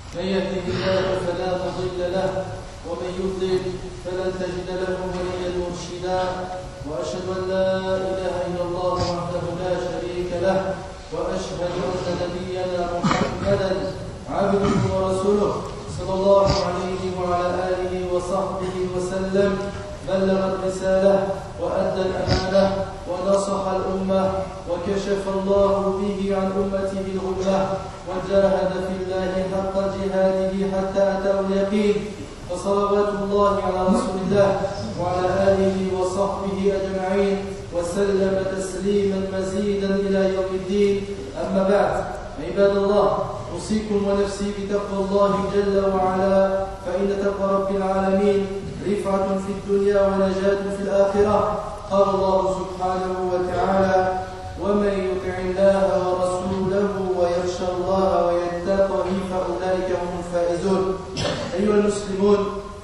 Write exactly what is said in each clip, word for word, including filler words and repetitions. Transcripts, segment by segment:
من يهده الله فلا مضل له ومن يضلل فلن تجد له وليا مرشدا واشهد ان لا اله الا الله وحده لا شريك له واشهد ان نبينا محمدا عبده ورسوله صلى الله عليه وعلى اله وصحبه وسلم بلغ الرساله وادى الامانه ونصح الامه وكشف الله به عن امته الغمه وجاهد في الله حق جهاده حتى اتاه اليقين فصلوات الله على رسول الله وعلى اله وصحبه اجمعين وسلم تسليما مزيدا الى يوم الدين. اما بعد، عباد الله، اوصيكم ونفسي بتقوى الله جل وعلا، فان تقوى رب العالمين رفعه في الدنيا ونجاه في الاخره. قال الله سبحانه وتعالى: ومن يطع الله ورسوله ويخشى الله ويتقه فاولئك هم الفائزون. ايها المسلمون،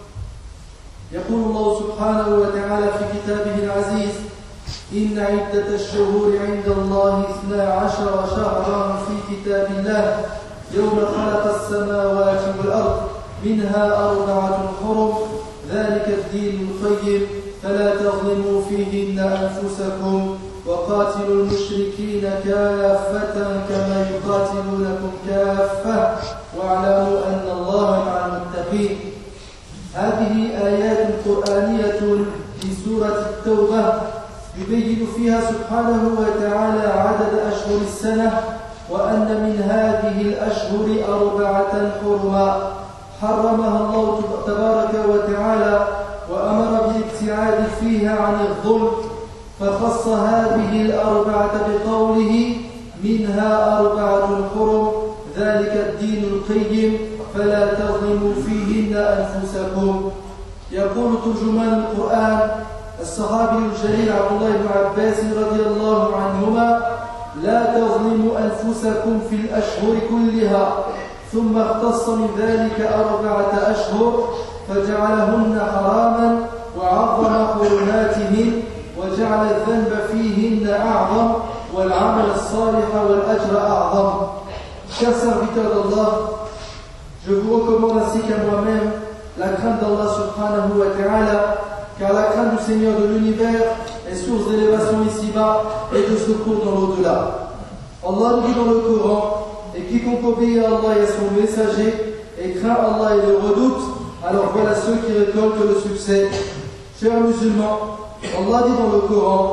يقول الله سبحانه وتعالى في كتابه العزيز: إن عدة الشهور عند الله اثنا عشر شهرا في كتاب الله يوم خلق السماوات والأرض منها أربعة حرم ذلك الدين القيم فلا تظلموا فيهن أنفسكم وقاتلوا المشركين كافة كما يقاتلونكم كافة واعلموا أن الله مع المتقين. هذه آيات قرآنية في سورة التوبة يبين فيها سبحانه وتعالى عدد أشهر السنة، وأن من هذه الأشهر أربعة حرما حرمها الله تبارك وتعالى وأمر بالابتعاد فيها عن الظلم، فخص هذه الأربعة بقوله: منها أربعة حرم ذلك الدين القيم فلا تظلموا فيهن أنفسكم. يقول ترجمان القرآن الصحابي الجليل عبد الله بن عباس رضي الله عنهما: لا تظلموا أنفسكم في الأشهر كلها، ثم اختص من ذلك أربعة أشهر فجعلهن حراما وعظم حرماتهن وجعل الذنب فيهن أعظم والعمل الصالح والأجر أعظم. Chers serviteurs d'Allah, je vous recommande ainsi qu'à moi-même la crainte d'Allah subhanahu wa ta'ala, car la crainte du Seigneur de l'univers est source d'élévation ici-bas et de secours dans l'au-delà. Allah nous dit dans le Coran: et quiconque obéit à Allah et à son messager et craint Allah et le redoute, alors voilà ceux qui récoltent le succès. Chers musulmans, Allah dit dans le Coran: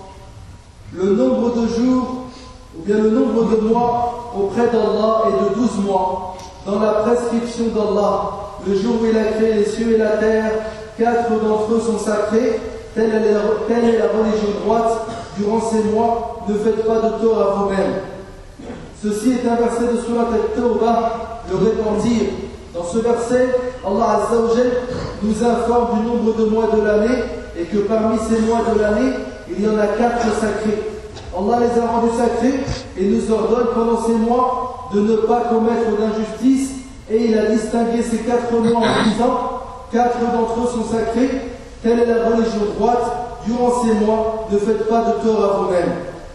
le nombre de jours ou bien le nombre de mois auprès d'Allah est de douze mois. Dans la prescription d'Allah, le jour où il a créé les cieux et la terre, quatre d'entre eux sont sacrés. Telle est la, telle est la religion droite. Durant ces mois, ne faites pas de tort à vous-même. Ceci est un verset de Surat At-Tawbah, le repentir. Dans ce verset, Allah Azza wa Jal nous informe du nombre de mois de l'année et que parmi ces mois de l'année, il y en a quatre sacrés. Allah les a rendus sacrés et nous ordonne pendant ces mois de ne pas commettre d'injustice, et il a distingué ces quatre mois en disant: quatre d'entre eux sont sacrés, telle est la religion droite, durant ces mois ne faites pas de tort à vous-même.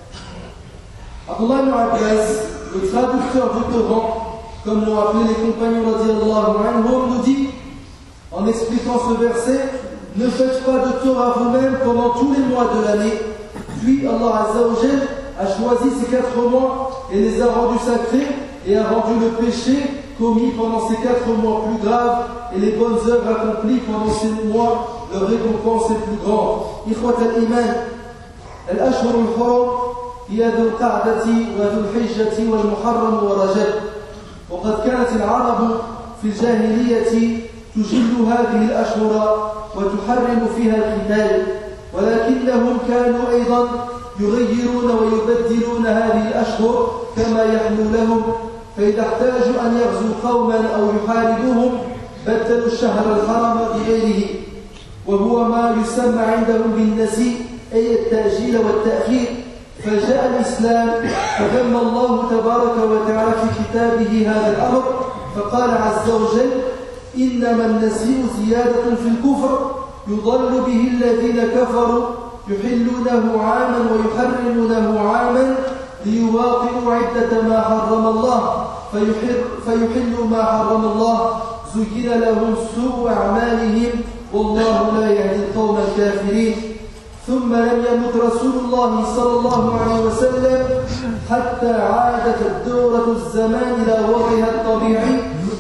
Abdullah ibn Abbas, le traducteur du Coran, comme l'ont appelé les compagnons radiyallahu anhum, nous dit, en expliquant ce verset: ne faites pas de tort à vous-même pendant tous les mois de l'année. Puis Allah Azza wa Jal a choisi ces quatre mois et les a rendus sacrés et a rendu le péché commis pendant ces quatre mois plus grave et les bonnes œuvres accomplies pendant ces mois, leur récompense est plus grande. Ikhwat al-Iman, al-Ashhur al-Hurum hiya ذو القعدة وذو الحجة والمحرم ورجب. وقد كانت العرب في الجاهلية تجل هذه الأشهر وتحرم فيها القتال، ولكنهم كانوا أيضا يغيرون ويبدلون هذه الأشهر كما يحلو لهم، فإذا احتاجوا أن يغزوا قوما أو يحاربوهم بدلوا الشهر الحرام بغيره، وهو ما يسمى عندهم بالنسيء، أي التأجيل والتأخير. فجاء الإسلام فذم الله تبارك وتعالى في كتابه هذا الأمر، فقال عز وجل: إنما النسيء زيادة في الكفر يضل به الذين كفروا يحلونه عاما ويحرمونه عاما ليواطئوا عدة ما حرم الله فيحلوا ما حرم الله زين لهم سوء أعمالهم والله لا يهدي القوم الكافرين. ثم لم يمت رسول الله صلى الله عليه وسلم حتى عادت الدورة الزمان إلى وضعها الطبيعي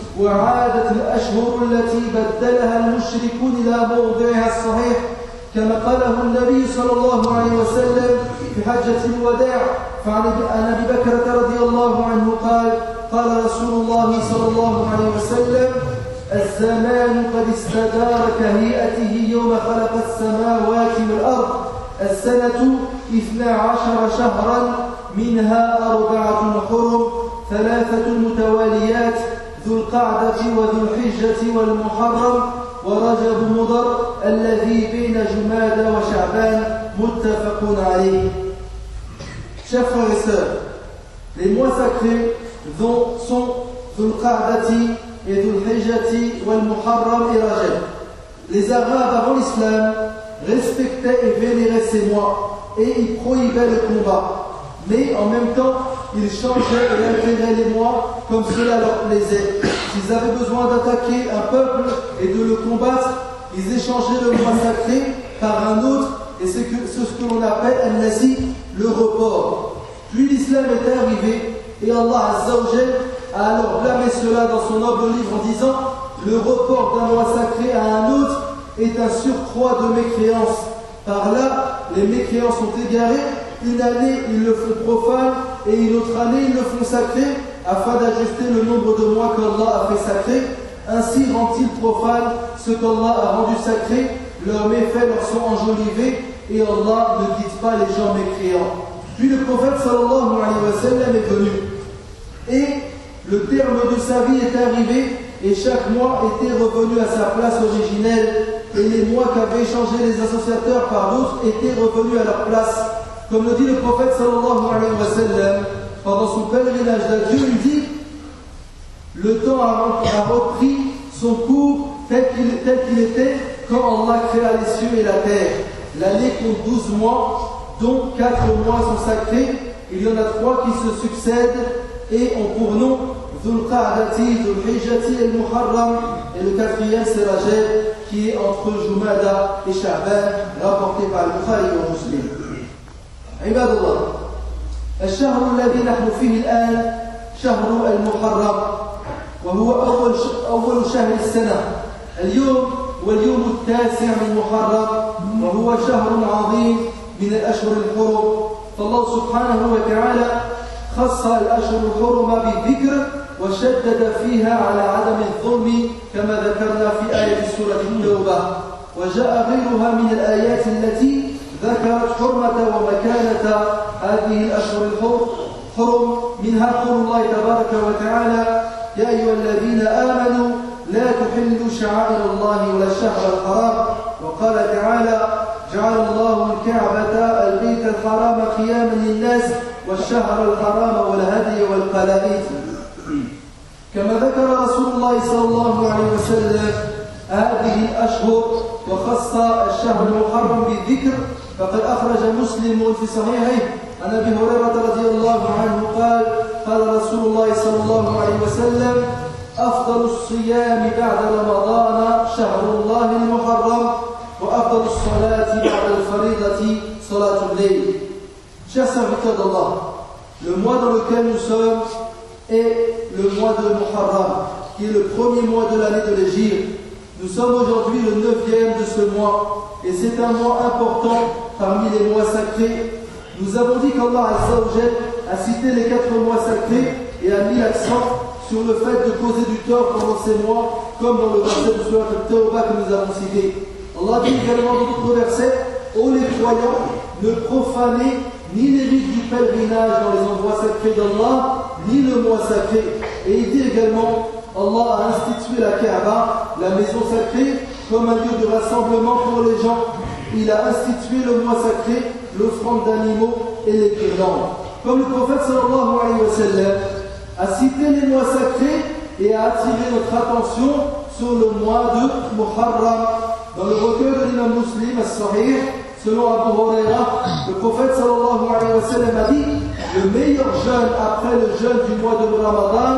وعادت الأشهر التي بدلها المشركون إلى موضعها الصحيح كما قاله النبي صلى الله عليه وسلم في حجة الوداع. فعن أبي بكرة رضي الله عنه قال قال رسول الله صلى الله عليه وسلم الزمان قد استدار كهيئته يوم خلق السماوات والأرض السنة اثنا عشر شهرا منها أربعة حرم ثلاثة متواليات ذو القعدة وذو الحجة والمحرم ورجب مضر الذي بين جمادى وشعبان متفق عليه. Chers frères et sœurs, les mois sacrés dont sont Dhul Qa'dati et Dhul Hijjati wal Muharram et Rajab. Les Arabes avant l'islam respectaient et vénéraient ces mois et ils prohibaient le combat. Mais en même temps, ils changeaient et intégraient les mois comme cela leur plaisait. S'ils avaient besoin d'attaquer un peuple et de le combattre, ils échangeaient le mois sacré par un autre, et c'est que, ce que l'on appelle al-nasi, le report. Puis l'islam est arrivé, et Allah Azza wa Jal a alors blâmé cela dans son noble livre en disant le report d'un mois sacré à un autre est un surcroît de mécréance. Par là, les mécréants sont égarés. Une année, ils le font profane, et une autre année, ils le font sacré, afin d'ajuster le nombre de mois qu'Allah a fait sacré. Ainsi rend-il profane ce qu'Allah a rendu sacré, leurs méfaits leur sont enjolivés, et Allah ne guide pas les gens mécréants. Puis le prophète sallallahu alayhi wa sallam est venu, et le terme de sa vie est arrivé, et chaque mois était revenu à sa place originelle, et les mois qu'avaient changé les associateurs par d'autres étaient revenus à leur place. Comme le dit le prophète sallallahu alayhi wa sallam, pendant son pèlerinage d'adieu, il dit le temps a repris son cours tel qu'il, tel qu'il était quand Allah créa les cieux et la terre. L'année compte douze mois, dont quatre mois sont sacrés. Il y en a trois qui se succèdent et ont pour nom Dhul Qa'dati, Dhul Hijjati et Muharram. Et le quatrième c'est Rajab, qui est entre Jumada et Sha'ban, rapporté par le Bukhari et Muslim. عباد الله، الشهر الذي نحن فيه الآن شهر المحرم، وهو أول أول شهر السنة. اليوم واليوم التاسع من محرم، وهو شهر عظيم من الأشهر الحرم. فالله سبحانه وتعالى خص الأشهر الحرم بالذكر وشدد فيها على عدم الظلم كما ذكرنا في آية سورة التوبة. وجاء غيرها من الآيات التي ذكرت حرمة ومكانة هذه الأشهر الحرم. منها قول الله تبارك وتعالى يا أيها الذين آمنوا لا تحلوا شعائر الله ولا الشهر الحرام. وقال تعالى جعل الله الكعبة البيت الحرام قياما للناس والشهر الحرام والهدي والقلائد. كما ذكر رسول الله صلى الله عليه وسلم هذه الأشهر وخص الشهر المحرم بالذكر. فقد أخرج مسلم في صحيحه عن أبي هريرة رضي الله عنه قال قال رسول الله صلى الله عليه وسلم أفضل الصيام بعد رمضان شهر الله المحرم وأفضل الصلاة بعد الفريضة صلاة الليل. Chers serviteurs d'Allah, le mois dans lequel nous sommes est le mois de Muharram, qui est le premier mois de l'année de l'Hégire. Nous sommes aujourd'hui le neuvième de ce mois, et c'est un mois important parmi les mois sacrés. Nous avons dit qu'Allah Azza wa Jal a cité les quatre mois sacrés et a mis l'accent sur le fait de causer du tort pendant ces mois, comme dans le verset de Surat al-Tawbah que nous avons cité. Allah dit également dans d'autres versets ô les croyants, ne profanez ni les rites du pèlerinage dans les endroits sacrés d'Allah, ni le mois sacré. Et il dit également Allah a institué la Kaaba, la maison sacrée, comme un lieu de rassemblement pour les gens. Il a institué le mois sacré, l'offrande d'animaux et les guirlandes. Comme le prophète sallallahu alayhi wa sallam a cité les mois sacrés et a attiré notre attention sur le mois de Muharram. Dans le recueil de l'imam Muslim, As-Sahih, selon Abu Huraira, le prophète sallallahu alayhi wa sallam a dit le meilleur jeûne après le jeûne du mois de Ramadan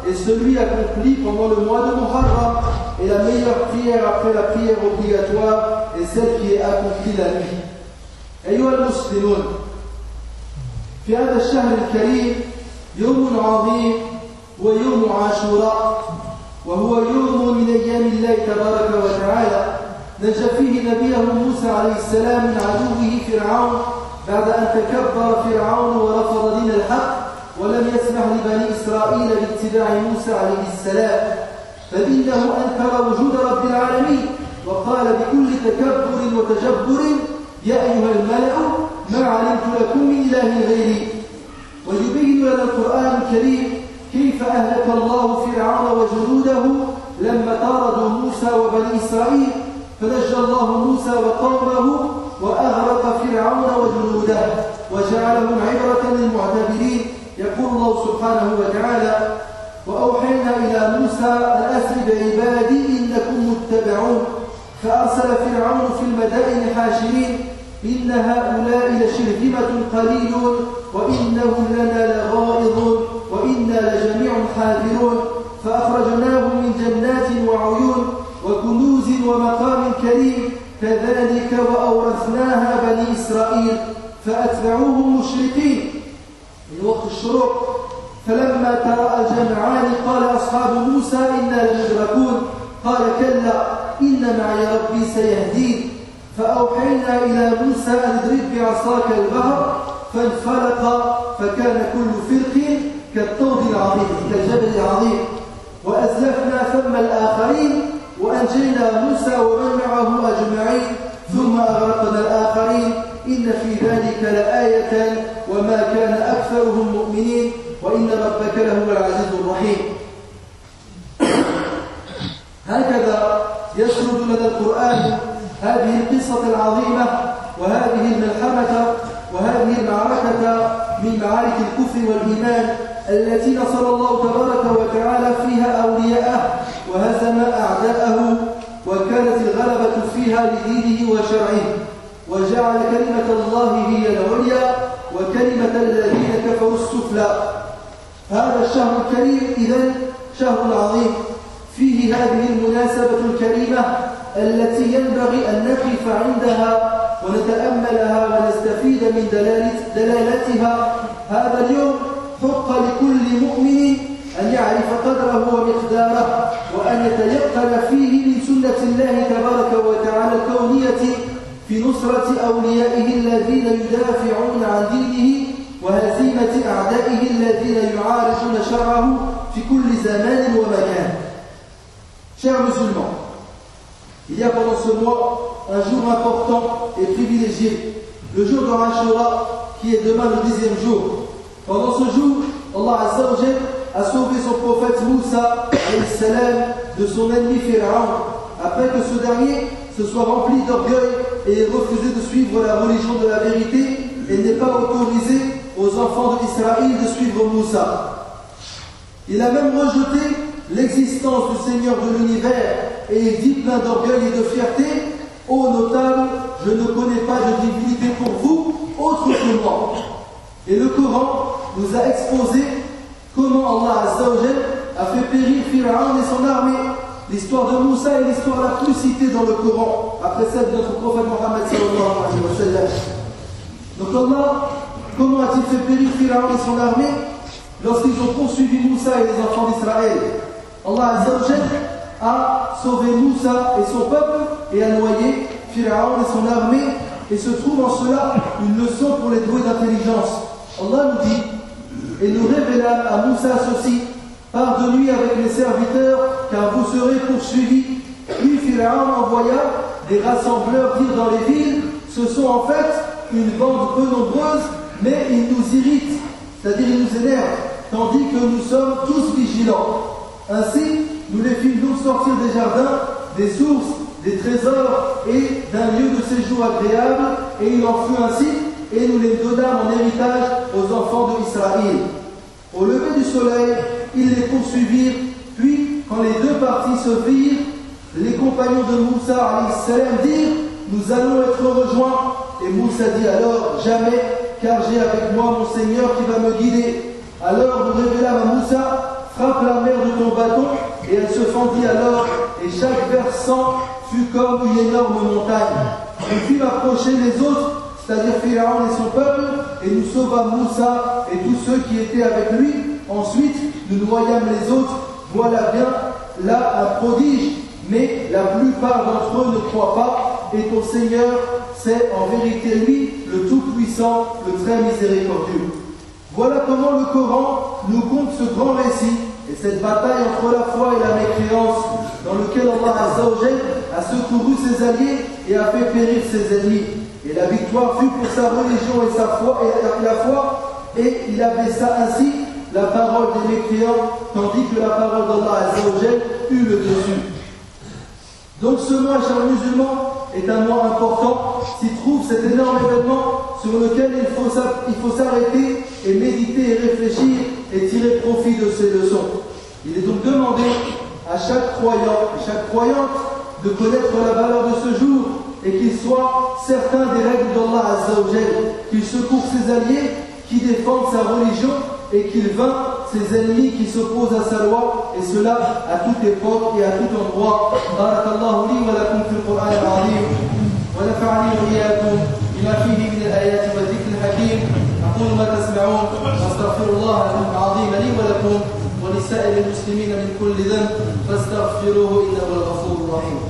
est celui accompli pendant le mois de Muharram. Et la meilleure prière après la prière obligatoire est celle qui est accomplie la nuit. أيها المسلمون، في هذا الشهر الكريم يوم عظيم ويوم عاشوراء، وهو يوم من أيام الله تبارك وتعالى نجى فيه نبيه موسى عليه السلام من عدوه فرعون بعد أن تكبر فرعون ورفض دين الحق ولم يسمح لبني إسرائيل باتباع موسى عليه السلام، فإنه أنكر وجود رب العالمين وقال بكل تكبر وتجبر: يا أيها الملأ ما علمت لكم من إله غيري. ويبين لنا القرآن الكريم كيف أهلك الله فرعون وجنوده لما طاردوا موسى وبني إسرائيل، فنجى الله موسى وقومه وأغرق فرعون وجنوده وجعلهم عبرة للمعتبرين. يقول الله سبحانه وتعالى: وأوحينا إلى موسى أن أسر بعبادي إنكم متبعون، فأرسل فرعون في المدائن حاشرين إن هؤلاء لشرذمة قليلون وإنهم لنا لغائظون وإنا لجميع حاذرون، فأخرجناهم من جنات وعيون وكنوز ومقام كريم كذلك وأورثناها بني إسرائيل فأتبعوهم مشرقين. من وقت الشروق فلما تراءى الجمعان قال أصحاب موسى إنا لمدركون، قال كلا إن معي ربي سيهدين، فأوحينا إلى موسى أن اضرب بعصاك البحر فانفلق فكان كل فرق كالطود العظيم كالجبل العظيم، وأزلفنا ثم الآخرين وأنجينا موسى ومن معه أجمعين ثم أغرقنا الآخرين إن في ذلك لآية وما كان أكثرهم مؤمنين وإن ربك لهو العزيز الرحيم. هكذا يسرد لنا القرآن هذه القصة العظيمة وهذه الملحمة وهذه المعركة من معارك الكفر والإيمان التي نصر الله تبارك وتعالى فيها أولياءه وهزم أعداءه، وكانت الغلبة فيها لدينه وشرعه، وجعل كلمة الله هي العليا وكلمة الذين كفروا السفلى. هذا الشهر الكريم إذن شهر عظيم فيه هذه المناسبة الكريمة التي ينبغي أن نقف عندها ونتأملها ونستفيد من دلالتها. هذا اليوم حق لكل مؤمن أن يعرف قدره ومقداره وأن يتيقن فيه من سنة الله تبارك وتعالى الكونية في نصرة أوليائه الذين يدافعون عن دينه وهزيمة أعدائه الذين يعارضون شرعه في كل زمان ومكان. Chers musulmans, il y a pendant ce mois un jour important et privilégié, le jour de Ashura, qui est demain le dixième jour. Pendant ce jour, Allah Azza wa Jal a sauvé son prophète Moussa de son ennemi Pharaon, après que ce dernier se soit rempli d'orgueil et ait refusé de suivre la religion de la vérité et n'ait pas autorisé aux enfants d'Israël de suivre Moussa. Il a même rejeté l'existence du Seigneur de l'univers et dit plein d'orgueil et de fierté: ô notable, je ne connais pas de divinité pour vous autre que moi. Et le Coran nous a exposé comment Allah Azza wa Jal a fait périr Pharaon et son armée. L'histoire de Moussa est l'histoire la plus citée dans le Coran, après celle de notre prophète Mohammed sallallahu alayhi wa sallam. Donc Allah, comment a-t-il fait périr Pharaon et son armée lorsqu'ils ont poursuivi Moussa et les enfants d'Israël? Allah Azza wa Jal a sauvé Moussa et son peuple et a noyé Pharaon et son armée, et se trouve en cela une leçon pour les doués d'intelligence. Allah nous dit: et nous révélâmes à Moussa ceci, pars de nuit avec les serviteurs, car vous serez poursuivis. Puis Pharaon envoya des rassembleurs dire dans les villes: ce sont en fait une bande peu nombreuse, mais ils nous irritent, c'est-à-dire ils nous énervent, tandis que nous sommes tous vigilants. Ainsi, nous les fîmes donc sortir des jardins, des sources, des trésors et d'un lieu de séjour agréable, et il en fut ainsi, et nous les donnâmes en héritage aux enfants d'Israël. Au lever du soleil, ils les poursuivirent, puis, quand les deux parties se virent, les compagnons de Moussa alayhi salam dirent: nous allons être rejoints. Et Moussa dit alors: jamais, car j'ai avec moi mon Seigneur qui va me guider. Alors nous révélâmes à Moussa: frappe la mer ton bâton, et elle se fendit alors, et chaque versant fut comme une énorme montagne. Nous fîmes approcher les autres, c'est-à-dire Pharaon et son peuple, et nous sauvâmes Moussa et tous ceux qui étaient avec lui. Ensuite, nous noyâmes les autres. Voilà bien là un prodige, mais la plupart d'entre eux ne croient pas, et ton Seigneur, c'est en vérité lui, le Tout-Puissant, le très miséricordieux. Voilà comment le Coran nous conte ce grand récit, et cette bataille entre la foi et la mécréance, dans lequel Allah Azza wa Jal a secouru ses alliés et a fait périr ses ennemis. Et la victoire fut pour sa religion et sa foi, et la foi, et il abaissa ainsi la parole des mécréants, tandis que la parole d'Allah Azza wa Jal eut le dessus. Donc ce mois, chers musulmans, est un mois important, s'y trouve cet énorme événement sur lequel il faut, il faut s'arrêter et méditer et réfléchir et tirer profit de ces leçons. Il est donc demandé à chaque croyant et chaque croyante de connaître la valeur de ce jour et qu'il soit certain des règles d'Allah Azza wa Jal, qu'il secourt ses alliés, qui défendent sa religion et qu'il vainc ses ennemis qui s'opposent à sa loi, et cela à toute époque et à tout endroit. Barakallahu li wa lakum fil Qur'an al-azim wa nafa'ani wa iyyakum bima fihi min al-ayati wa dhikr al-hakim. aqulu ma tasma'un astaghfirullah al-azim li wa lakum wa li sa'ir al-muslimin min kulli dhanb fastaghfiruhu innahu al-ghafurur rahim.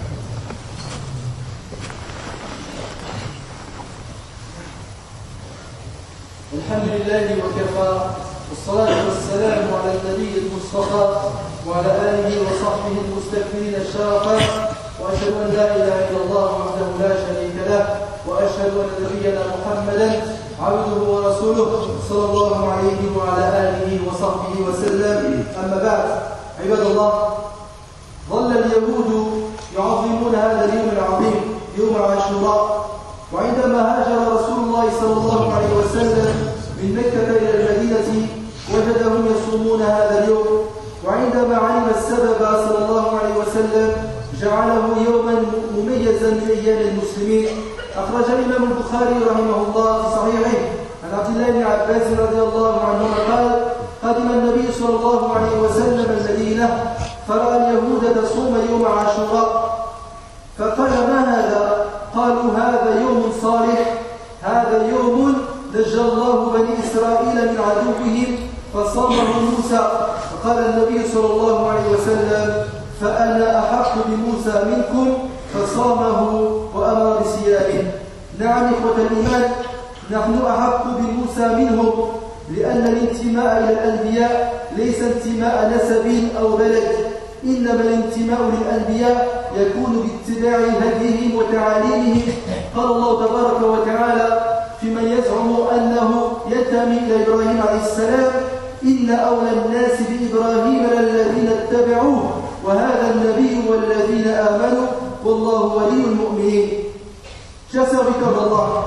الحمد لله وكفى والصلاة والسلام على النبي المصطفى وعلى آله وصحبه المستكبرين الشرفا وأشهد أن لا إله إلا الله وحده لا شريك له وأشهد أن نبينا محمدا عبده ورسوله صلى الله عليه وعلى آله وصحبه وسلم. أما بعد عباد الله، ظل اليهود يعظمون هذا اليوم العظيم يوم عاشوراء، وعندما هاجر رسول الله صلى الله عليه وسلم من مكة إلى المدينة وجدهم يصومون هذا اليوم، وعندما علم السبب صلى الله عليه وسلم جعله يوما مميزا من أيام المسلمين. أخرج الإمام البخاري رحمه الله في صحيحه عن عبد الله بن عباس رضي الله عنهما قال: قدم النبي صلى الله عليه وسلم المدينة فرأى اليهود تصوم يوم عاشوراء، فقال: ما هذا؟ قالوا: هذا يوم صالح، هذا يوم نجى الله بني إسرائيل من عدوهم فصامه موسى. فقال النبي صلى الله عليه وسلم: فأنا أحق بموسى منكم، فصامه وأمر بصيامه. نعم إخوة الإيمان، نحن أحق بموسى منهم، لأن الانتماء إلى الأنبياء ليس انتماء نسب أو بلد، إنما الانتماء للأنبياء يكون باتباع هديهم وتعاليمهم. قال الله تبارك وتعالى في من يزعم أنه ينتمي إلى إبراهيم عليه السلام: إن أولى الناس بإبراهيم للذين اتبعوه وهذا النبي والذين آمنوا والله ولي المؤمنين. Chers serviteurs d'Allah,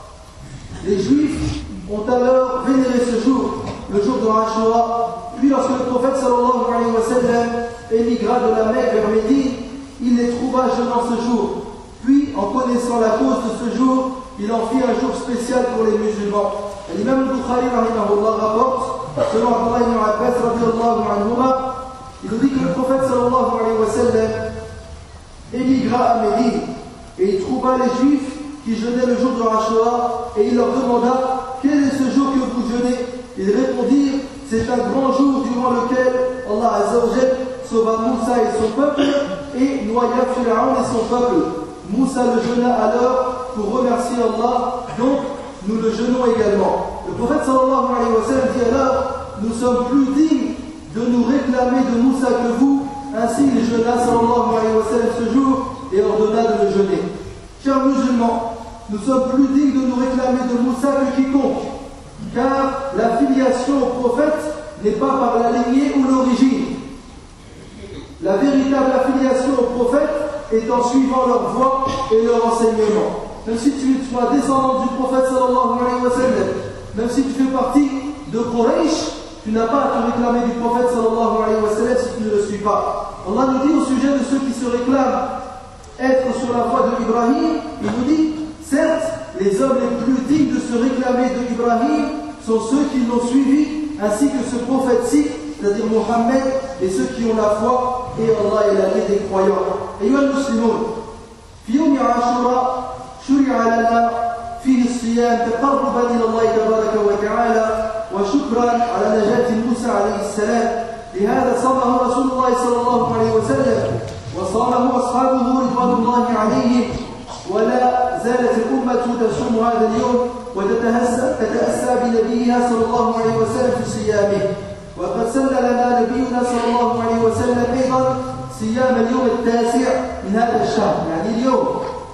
les Juifs ont alors vénéré ce jour, le jour de Ashura. Puis lorsque le prophète sallallahu alayhi wa sallam émigra de la Mecque vers Médine, il les trouva jeûnant ce jour. Puis, en connaissant la cause de ce jour, il en fit un jour spécial pour les musulmans. L'imam al-Bukhari rahimahullah rapporte, selon Abdullah ibn Abbas radiyallahu anhuma, il nous dit que le prophète sallallahu alayhi wa sallam émigra à Médine et il trouva les Juifs qui jeûnaient le jour de Ashura et il leur demanda: quel est ce jour que vous jeûnez? Ils répondirent: c'est un grand jour durant lequel Allah Azza wa Jal sauva Moussa et son peuple et noya Pharaon et son peuple. Moussa le jeûna alors pour remercier Allah, donc nous le jeûnons également. Le prophète sallallahu alayhi wa sallam dit alors: nous sommes plus dignes de nous réclamer de Moussa que vous. Ainsi il jeûna sallallahu alayhi wa sallam ce jour et ordonna de le jeûner. Chers musulmans, nous sommes plus dignes de nous réclamer de Moussa que quiconque, car la filiation au prophète n'est pas par la lignée ou l'origine. La véritable affiliation au prophète est en suivant leur voie et leur enseignement. Même si tu sois descendant du prophète sallallahu alayhi wa sallam, même si tu fais partie de Quraysh, tu n'as pas à te réclamer du prophète sallallahu alayhi wa sallam si tu ne le suis pas. Allah nous dit au sujet de ceux qui se réclament être sur la voie de Ibrahim, il nous dit: certes, les hommes les plus dignes de se réclamer de Ibrahim sont ceux qui l'ont suivi, ainsi que ce prophète-ci, c'est-à-dire Mohammed et ceux qui ont la foi et Allah est l'ami des croyants. أيها المسلمون في يوم عاشوراء شرع لنا فيه الصيام تقربا إلى الله تبارك وتعالى وشكرا على نجاة موسى عليه السلام. لهذا صامه رسول الله صلى الله عليه وسلم وصامه أصحابه رضوان الله عليهم، ولا زالت الأمة تصوم هذا اليوم وتتأسى بنبيها صلى الله عليه وسلم في صيامه. وقد سن لنا نبينا صلى الله عليه وسلم أيضا صيام اليوم التاسع من هذا الشهر، يعني اليوم.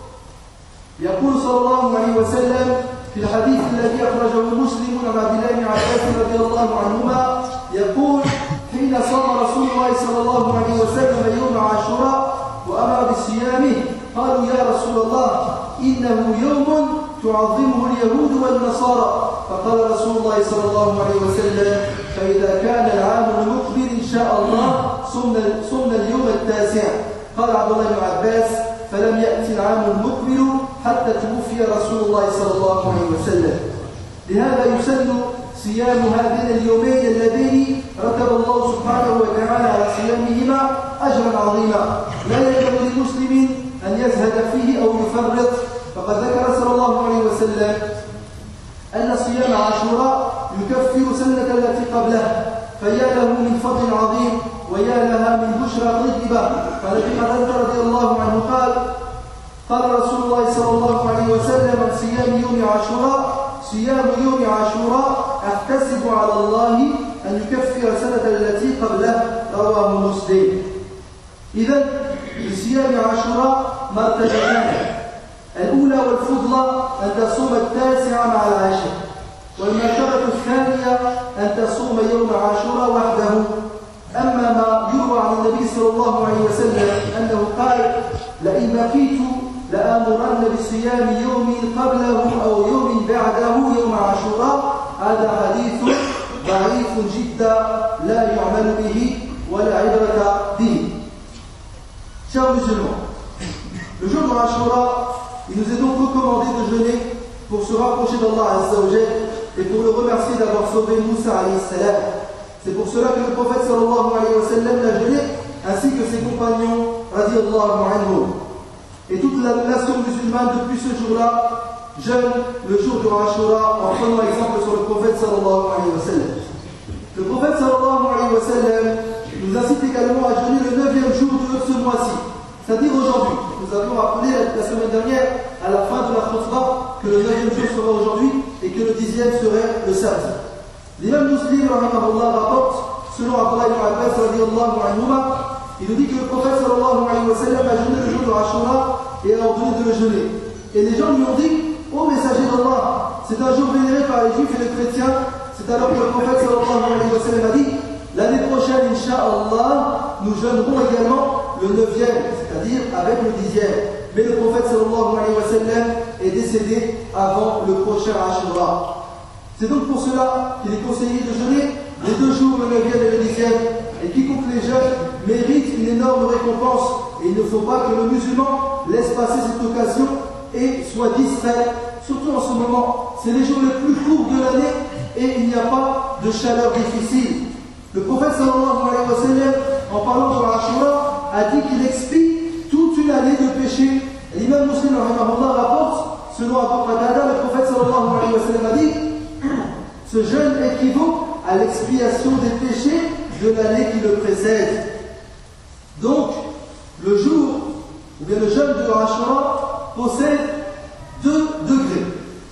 يقول صلى الله عليه وسلم في الحديث الذي أخرجه مسلم عن عبد الله بن عباس رضي الله عنهما يقول: حين صام رسول الله صلى الله عليه وسلم يوم عاشوراء وأمر بصيامه قالوا: يا رسول الله إنه يوم تعظمه اليهود والنصارى. فقال رسول الله صلى الله عليه وسلم: فإذا كان العام المقبل إن شاء الله صمنا صمنا اليوم التاسع. قال عبد الله بن عباس: فلم يأتي العام المقبل حتى توفي رسول الله صلى الله عليه وسلم. لهذا يسن صيام هذين اليومين اللذين رتب الله سبحانه وتعالى على صيامهما أجرا عظيما لا يجوز لمسلم أن يزهد فيه أو يفرط. فقد ذكر صلى الله عليه وسلم أن صيام عاشوراء يكفر سنة التي قبله، فيا له من فضل عظيم ويا لها من بشرى طيبة. قال ابي هريرة رضي الله عنه قال: قال رسول الله صلى الله عليه وسلم عن صيام يوم عاشوراء: صيام يوم عاشوراء أحتسب على الله أن يكفر سنة التي قبله. رواه مسلم. إذن لصيام عاشوراء مرتبتان: الأولى والفضلى أن تصوم التاسع مع العاشر، والمرتبة الثانية أن تصوم يوم عاشوراء وحده. أما ما يروى عن النبي صلى الله عليه وسلم أنه قال: لئن بقيت لآمرن بصيام يوم قبله أو يوم بعده يوم عاشوراء، هذا حديث ضعيف جدا لا يعمل به ولا عبرة به. Chers musulmans, le jour de Ashura, il nous est donc recommandé de jeûner pour se rapprocher d'Allah Azza wa Jal et pour le remercier d'avoir sauvé Moussa alayhi salam. C'est pour cela que le prophète sallallahu alayhi wa sallam l'a jeûné, ainsi que ses compagnons radiyallahu anhum. Et toute la nation musulmane depuis ce jour-là jeûne le jour de Ashura en prenant exemple sur le prophète sallallahu alayhi wa sallam. Le prophète sallallahu alayhi wa sallam nous incite également à jeûner le neuvième jour de ce mois-ci, c'est-à-dire aujourd'hui. Nous avions rappelé la semaine dernière, à la fin de la khutbah, que le neuvième jour sera aujourd'hui et que le dixième serait le samedi. L'imam Muslim rapporte, selon Abdullah ibn Abbas radiyallahu anhuma, il nous dit que le prophète sallallahu alayhi wa sallam a jeûné le jour de Ashura et a ordonné de le jeûner. Et les gens lui ont dit: ô messager d'Allah, c'est un jour vénéré par les juifs et les chrétiens. C'est alors que le prophète sallallahu alayhi wa sallam a dit: l'année prochaine, Inch'Allah, nous jeûnerons également le neuvième, c'est-à-dire avec le dixième. Mais le prophète sallallahu alayhi wa sallam est décédé avant le prochain Ashura. C'est donc pour cela qu'il est conseillé de jeûner les deux jours, le neuvième et le dixième. Et quiconque les jeûne mérite une énorme récompense. Et il ne faut pas que le musulman laisse passer cette occasion et soit distrait, surtout en ce moment. C'est les jours les plus courts de l'année et il n'y a pas de chaleur difficile. Le prophète sallallahu alayhi wa sallam, en parlant de Ashura, a dit qu'il expie toute une année de péché. L'imam Muslim rapporte, selon Abu Qatada, le prophète sallallahu alayhi wa sallam a dit: ce jeûne équivaut à l'expiation des péchés de l'année qui le précède. Donc, le jour, ou bien le jeûne de Ashura, possède deux degrés.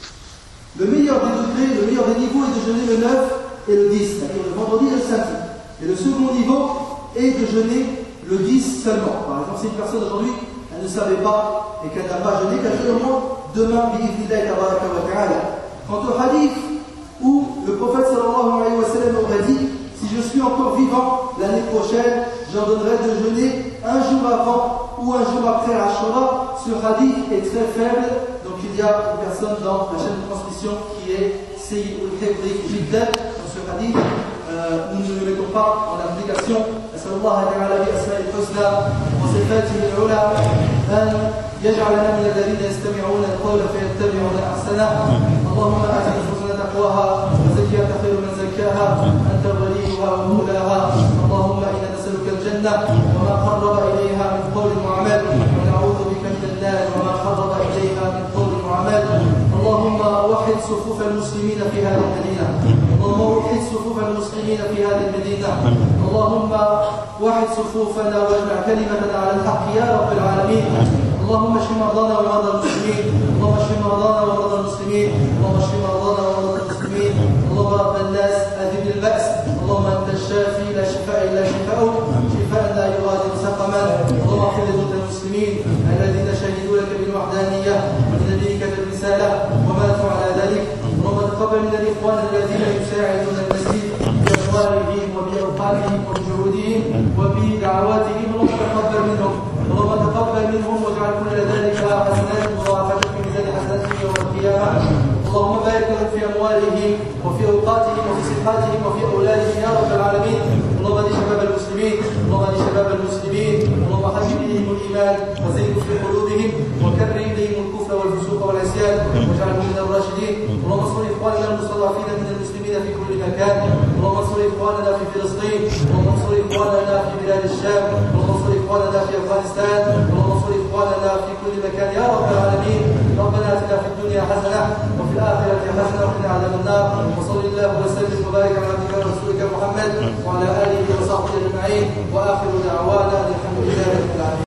Le meilleur des degrés, le meilleur des niveaux est de jeûner le neuf et le dix, c'est-à-dire le vendredi et le samedi. Et le second niveau est de jeûner le dix seulement. Par exemple, si une personne aujourd'hui, elle ne savait pas et qu'elle n'a pas jeûné, qu'elle jeûne au moins demain, bi'idhnillahi tabaraka wa ta'ala. Quant au hadith où le prophète sallallahu alayhi wa sallam aurait dit: si je suis encore vivant l'année prochaine, j'ordonnerai de jeûner un jour avant ou un jour après Ashura. Ce hadith est très faible, donc il y a une personne dans la chaîne de transmission qui est Sayyid al-Hifri Jiddan. Dans ce hadith, euh, nous ne le mettons pas en application. أسأل الله تعالى بأسماء الحسنى وصفاته العلى أن يجعلنا من الذين يستمعون القول فيتبعون أحسنه. اللهم آت نفوسنا تقواها وزكها خير من زكاها أنت وليها وليها ومولاها. اللهم إنا نسألك الجنة وما قرب إليها من قول وعمل، ونعوذ بك من النار وما قرب إليها من قول وعمل. اللهم وحد صفوف المسلمين في هذه المدينة، اللهم وحد صفوف المسلمين في هذه المدينة، اللهم وحد صفوفنا واجمع كلمتنا على الحق يا رب العالمين. اللهم اشف مرضانا ومرضى المسلمين، اللهم اشف مرضانا ومرضى المسلمين، اللهم اشف مرضانا ومرضى المسلمين. اللهم رب الناس اذهب البأس، اللهم انت الشافي لا شفاء الا شفاؤك، شفاء لا يغادر سقما. اللهم اغفر لموتى المسلمين الذين شهدوا لك بالوحدانية ولنبيك بالرسالة وماتوا على ذلك. اللهم تقبل من الاخوان الذين يساعدون المسجد بأموالهم وبأوقاتهم وبجهودهم وبدعواتهم، اللهم تقبل منهم، اللهم تقبل منهم واجعل كل ذلك حسنات مضاعفة في ميزان حسناتهم يوم القيامة. اللهم بارك لهم في أموالهم وفي أوقاتهم وفي صحاتهم وفي أولادهم يا رب العالمين. اللهم اهد شباب المسلمين، اللهم اهد شباب المسلمين، اللهم حبب إليهم الإيمان وزينه في قلوبهم وكره إليهم الكفر والفسوق والعصيان واجعلهم من الراشدين. اللهم انصر إخواننا المستضعفين من المسلمين في كل مكان، اللهم انصر إخواننا في فلسطين، اللهم انصر إخواننا في بلاد الشام، اللهم انصر إخواننا في أفغانستان، اللهم انصر إخواننا في كل مكان يا رب العالمين. ربنا آتنا في الدنيا حسنة وفي الآخرة حسنة وقنا عذاب النار. وصل الله وسلم وبارك على عبدك ورسولك محمد وعلى آله وصحبه أجمعين، وآخر دعوانا